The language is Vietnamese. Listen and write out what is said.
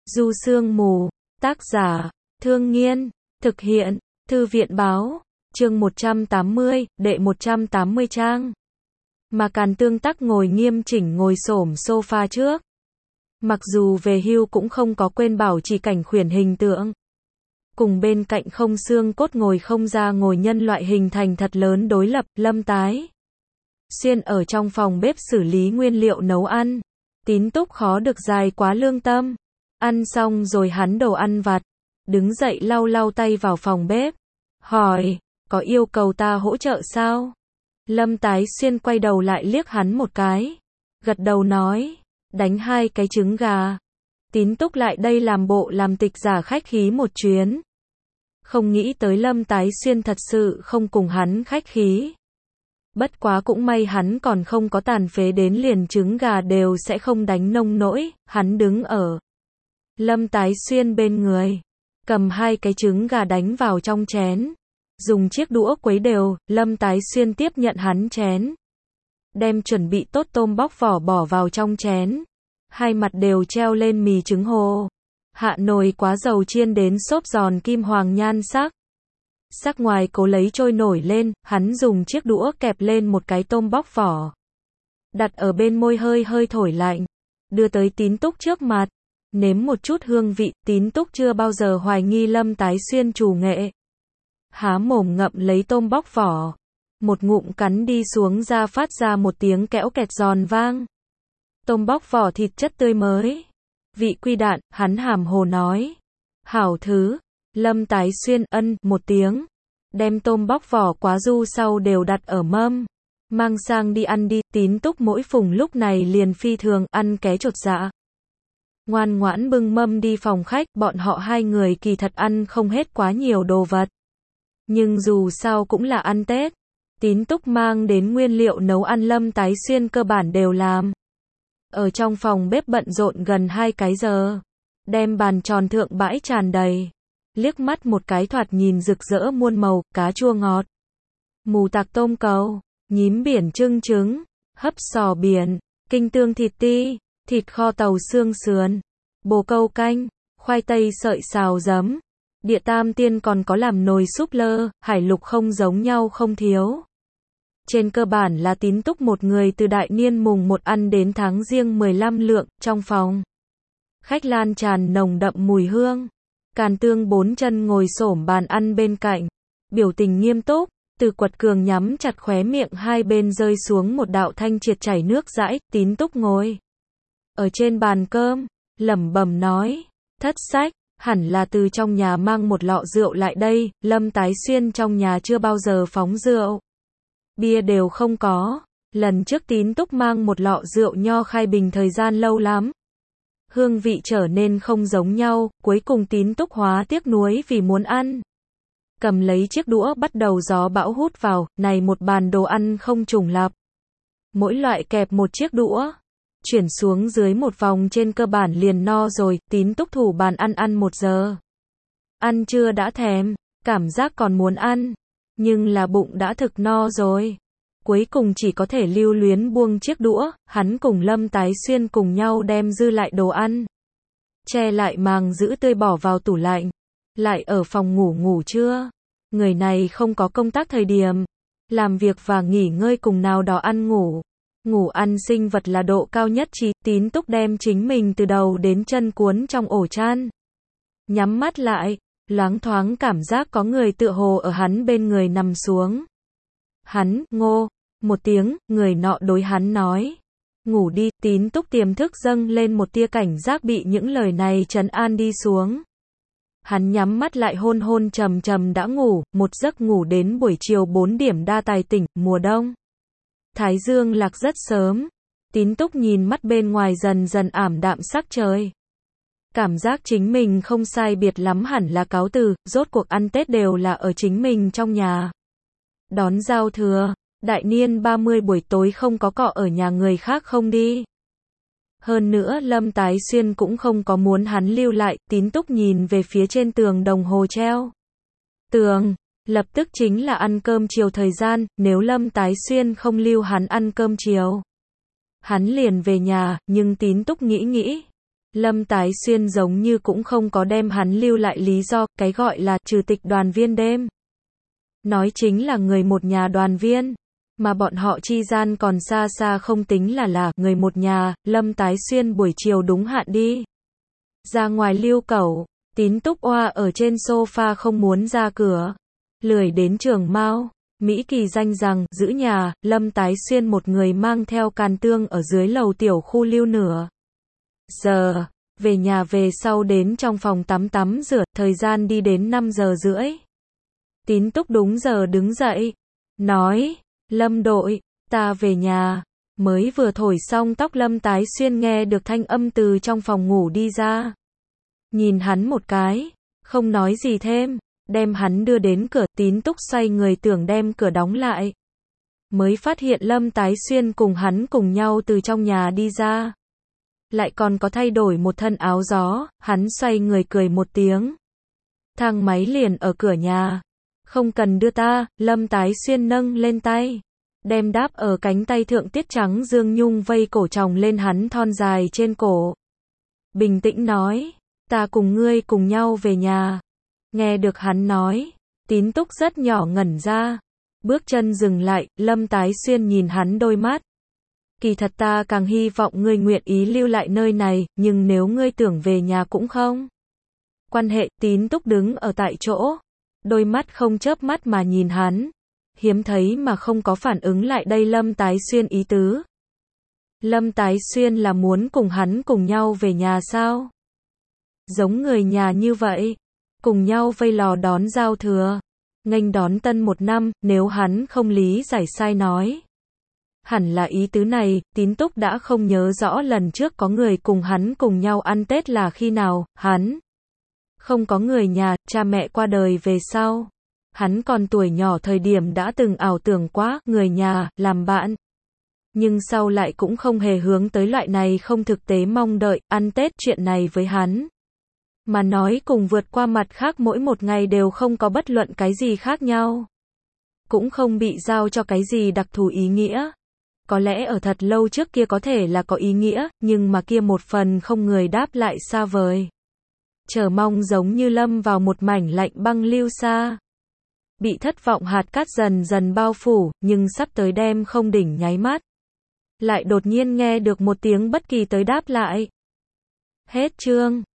Du Sương Mù, tác giả, Thương Nghiên, thực hiện, Thư viện báo, chương 180, đệ 180 trang. Mà Càn Tương Tắc ngồi nghiêm chỉnh ngồi xổm sofa trước. Mặc dù về hưu cũng không có quên bảo trì cảnh khuyển hình tượng. Cùng bên cạnh không xương cốt ngồi không ra ngồi nhân loại hình thành thật lớn đối lập, Lâm Tái Xuyên ở trong phòng bếp xử lý nguyên liệu nấu ăn. Tín Túc khó được dài quá lương tâm. Ăn xong rồi hắn đồ ăn vặt. Đứng dậy lau lau tay vào phòng bếp. Hỏi, có yêu cầu ta hỗ trợ sao? Lâm Tái Xuyên quay đầu lại liếc hắn một cái. Gật đầu nói, đánh 2 cái trứng gà. Tín Túc lại đây làm bộ làm tịch giả khách khí một chuyến. Không nghĩ tới Lâm Tái Xuyên thật sự không cùng hắn khách khí. Bất quá cũng may hắn còn không có tàn phế đến liền trứng gà đều sẽ không đánh nông nỗi, hắn đứng ở Lâm Tái Xuyên bên người, cầm 2 cái trứng gà đánh vào trong chén, dùng chiếc đũa quấy đều. Lâm Tái Xuyên tiếp nhận hắn chén, đem chuẩn bị tốt tôm bóc vỏ bỏ vào trong chén, 2 mặt đều treo lên mì trứng hồ, hạ nồi quá dầu chiên đến xốp giòn kim hoàng nhan sắc. Sắc ngoài cố lấy trôi nổi lên, hắn dùng chiếc đũa kẹp lên một cái tôm bóc vỏ, đặt ở bên môi hơi hơi thổi lạnh, đưa tới Tín Túc trước mặt, nếm một chút hương vị. Tín Túc chưa bao giờ hoài nghi Lâm Tái Xuyên trù nghệ, há mồm ngậm lấy tôm bóc vỏ, một ngụm cắn đi xuống ra phát ra một tiếng kẽo kẹt giòn vang. Tôm bóc vỏ thịt chất tươi mới, vị quy đạn, hắn hàm hồ nói, hảo thứ. Lâm Tái Xuyên ân một tiếng, đem tôm bóc vỏ quá du sau đều đặt ở mâm, mang sang đi ăn đi. Tín Túc mỗi phùng lúc này liền phi thường ăn ké chột dạ, ngoan ngoãn bưng mâm đi phòng khách. Bọn họ 2 người kỳ thật ăn không hết quá nhiều đồ vật, nhưng dù sao cũng là ăn Tết. Tín Túc mang đến nguyên liệu nấu ăn Lâm Tái Xuyên cơ bản đều làm. Ở trong phòng bếp bận rộn gần 2 cái giờ, đem bàn tròn thượng bãi tràn đầy. Liếc mắt một cái thoạt nhìn rực rỡ muôn màu, cá chua ngọt, mù tạc tôm cầu, nhím biển trưng trứng, hấp sò biển, kinh tương thịt ti, thịt kho tàu xương sườn, bồ câu canh, khoai tây sợi xào giấm, địa tam tiên còn có làm nồi súp lơ, hải lục không giống nhau không thiếu. Trên cơ bản là Tín Túc một người từ đại niên mùng 1 ăn đến tháng Giêng 15 lượng. Trong phòng khách lan tràn nồng đậm mùi hương. Càn Tương 4 chân ngồi xổm bàn ăn bên cạnh, biểu tình nghiêm túc. Từ Quật Cường nhắm chặt khóe miệng, 2 bên rơi xuống một đạo thanh triệt chảy nước dãi. Tín Túc ngồi ở trên bàn cơm, lẩm bẩm nói, thất sách, hẳn là từ trong nhà mang một lọ rượu lại đây. Lâm Tái Xuyên trong nhà chưa bao giờ phóng rượu, bia đều không có. Lần trước Tín Túc mang một lọ rượu nho khai bình thời gian lâu lắm, hương vị trở nên không giống nhau. Cuối cùng Tín Túc hóa tiếc nuối vì muốn ăn, cầm lấy chiếc đũa bắt đầu gió bão hút vào. Này một bàn đồ ăn không trùng lặp, mỗi loại kẹp một chiếc đũa, chuyển xuống dưới một vòng trên cơ bản liền no rồi. Tín Túc thủ bàn ăn 1 giờ, ăn trưa đã thèm, cảm giác còn muốn ăn, nhưng là bụng đã thực no rồi. Cuối cùng chỉ có thể lưu luyến buông chiếc đũa. Hắn cùng Lâm Tái Xuyên cùng nhau đem dư lại đồ ăn, che lại màng giữ tươi bỏ vào tủ lạnh, lại ở phòng ngủ trưa. Người này không có công tác thời điểm, làm việc và nghỉ ngơi cùng nào đó ăn ngủ. Ngủ ăn sinh vật là độ cao nhất trí. Tín Túc đem chính mình từ đầu đến chân cuốn trong ổ chăn, nhắm mắt lại, loáng thoáng cảm giác có người tựa hồ ở hắn bên người nằm xuống. Hắn ngô một tiếng, người nọ đối hắn nói, ngủ đi. Tín Túc tiềm thức dâng lên một tia cảnh giác bị những lời này trấn an đi xuống. Hắn nhắm mắt lại hôn hôn trầm trầm đã ngủ, một giấc ngủ đến buổi chiều 4 điểm đa tài tỉnh. Mùa đông, thái dương lạc rất sớm. Tín Túc nhìn mắt bên ngoài dần dần ảm đạm sắc trời, cảm giác chính mình không sai biệt lắm hẳn là cáo từ. Rốt cuộc ăn Tết đều là ở chính mình trong nhà. Đón giao thừa, đại niên 30 buổi tối không có cọ ở nhà người khác không đi. Hơn nữa Lâm Tái Xuyên cũng không có muốn hắn lưu lại. Tín Túc nhìn về phía trên tường đồng hồ treo tường, lập tức chính là ăn cơm chiều thời gian. Nếu Lâm Tái Xuyên không lưu hắn ăn cơm chiều, hắn liền về nhà. Nhưng Tín Túc nghĩ, Lâm Tái Xuyên giống như cũng không có đem hắn lưu lại lý do, cái gọi là trừ tịch đoàn viên đêm. Nói chính là người một nhà đoàn viên, mà bọn họ chi gian còn xa xa không tính là người một nhà. Lâm Tái Xuyên buổi chiều đúng hạn đi ra ngoài lưu cẩu, Tín Túc oa ở trên sofa không muốn ra cửa, lười đến trường Mao. Mỹ Kỳ danh rằng, giữ nhà, Lâm Tái Xuyên một người mang theo Càn Tương ở dưới lầu tiểu khu lưu nửa giờ, về nhà về sau đến trong phòng tắm rửa, thời gian đi đến 5 giờ rưỡi. Tín Túc đúng giờ đứng dậy, nói, Lâm đội, ta về nhà. Mới vừa thổi xong tóc Lâm Tái Xuyên nghe được thanh âm từ trong phòng ngủ đi ra. Nhìn hắn một cái, không nói gì thêm, đem hắn đưa đến cửa. Tín Túc xoay người tưởng đem cửa đóng lại, mới phát hiện Lâm Tái Xuyên cùng hắn cùng nhau từ trong nhà đi ra, lại còn có thay đổi một thân áo gió. Hắn xoay người cười một tiếng, thang máy liền ở cửa nhà, không cần đưa ta. Lâm Tái Xuyên nâng lên tay, đem đáp ở cánh tay thượng tiết trắng dương nhung vây cổ chồng lên hắn thon dài trên cổ, bình tĩnh nói, ta cùng ngươi cùng nhau về nhà. Nghe được hắn nói, Tín Túc rất nhỏ ngẩn ra, bước chân dừng lại. Lâm Tái Xuyên nhìn hắn đôi mắt, kỳ thật ta càng hy vọng ngươi nguyện ý lưu lại nơi này, nhưng nếu ngươi tưởng về nhà cũng không quan hệ. Tín Túc đứng ở tại chỗ, đôi mắt không chớp mắt mà nhìn hắn, hiếm thấy mà không có phản ứng lại đây Lâm Tái Xuyên ý tứ. Lâm Tái Xuyên là muốn cùng hắn cùng nhau về nhà sao? Giống người nhà như vậy, cùng nhau vây lò đón giao thừa, nghênh đón tân một năm, nếu hắn không lý giải sai nói. Hẳn là ý tứ này. Tín Túc đã không nhớ rõ lần trước có người cùng hắn cùng nhau ăn Tết là khi nào. Hắn không có người nhà, cha mẹ qua đời về sau. Hắn còn tuổi nhỏ thời điểm đã từng ảo tưởng quá, người nhà, làm bạn. Nhưng sau lại cũng không hề hướng tới loại này không thực tế mong đợi. Ăn Tết chuyện này với hắn mà nói cùng vượt qua mặt khác mỗi một ngày đều không có bất luận cái gì khác nhau. Cũng không bị giao cho cái gì đặc thù ý nghĩa. Có lẽ ở thật lâu trước kia có thể là có ý nghĩa, nhưng mà kia một phần không người đáp lại xa vời. Chờ mong giống như lâm vào một mảnh lạnh băng lưu xa. Bị thất vọng hạt cát dần dần bao phủ, nhưng sắp tới đem không đỉnh nháy mắt. Lại đột nhiên nghe được một tiếng bất kỳ tới đáp lại. Hết chương.